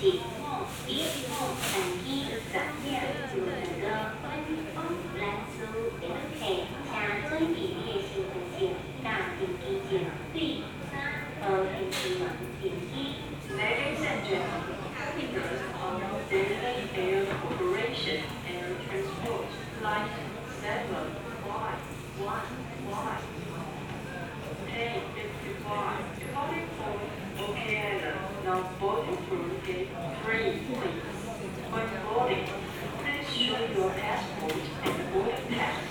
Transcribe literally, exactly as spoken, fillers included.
题目一曾经十秒就能够分封来自一个客请准备你的身份证、家庭基证、对三和平新闻信息。Ladies and gentlemen, passengers on Daily Air Corporation Air Transport Flight seven five one one. Page fifty-five, departing for Okinawa, now boarding through gate three, please. When boarding, please show your passport and boarding pass.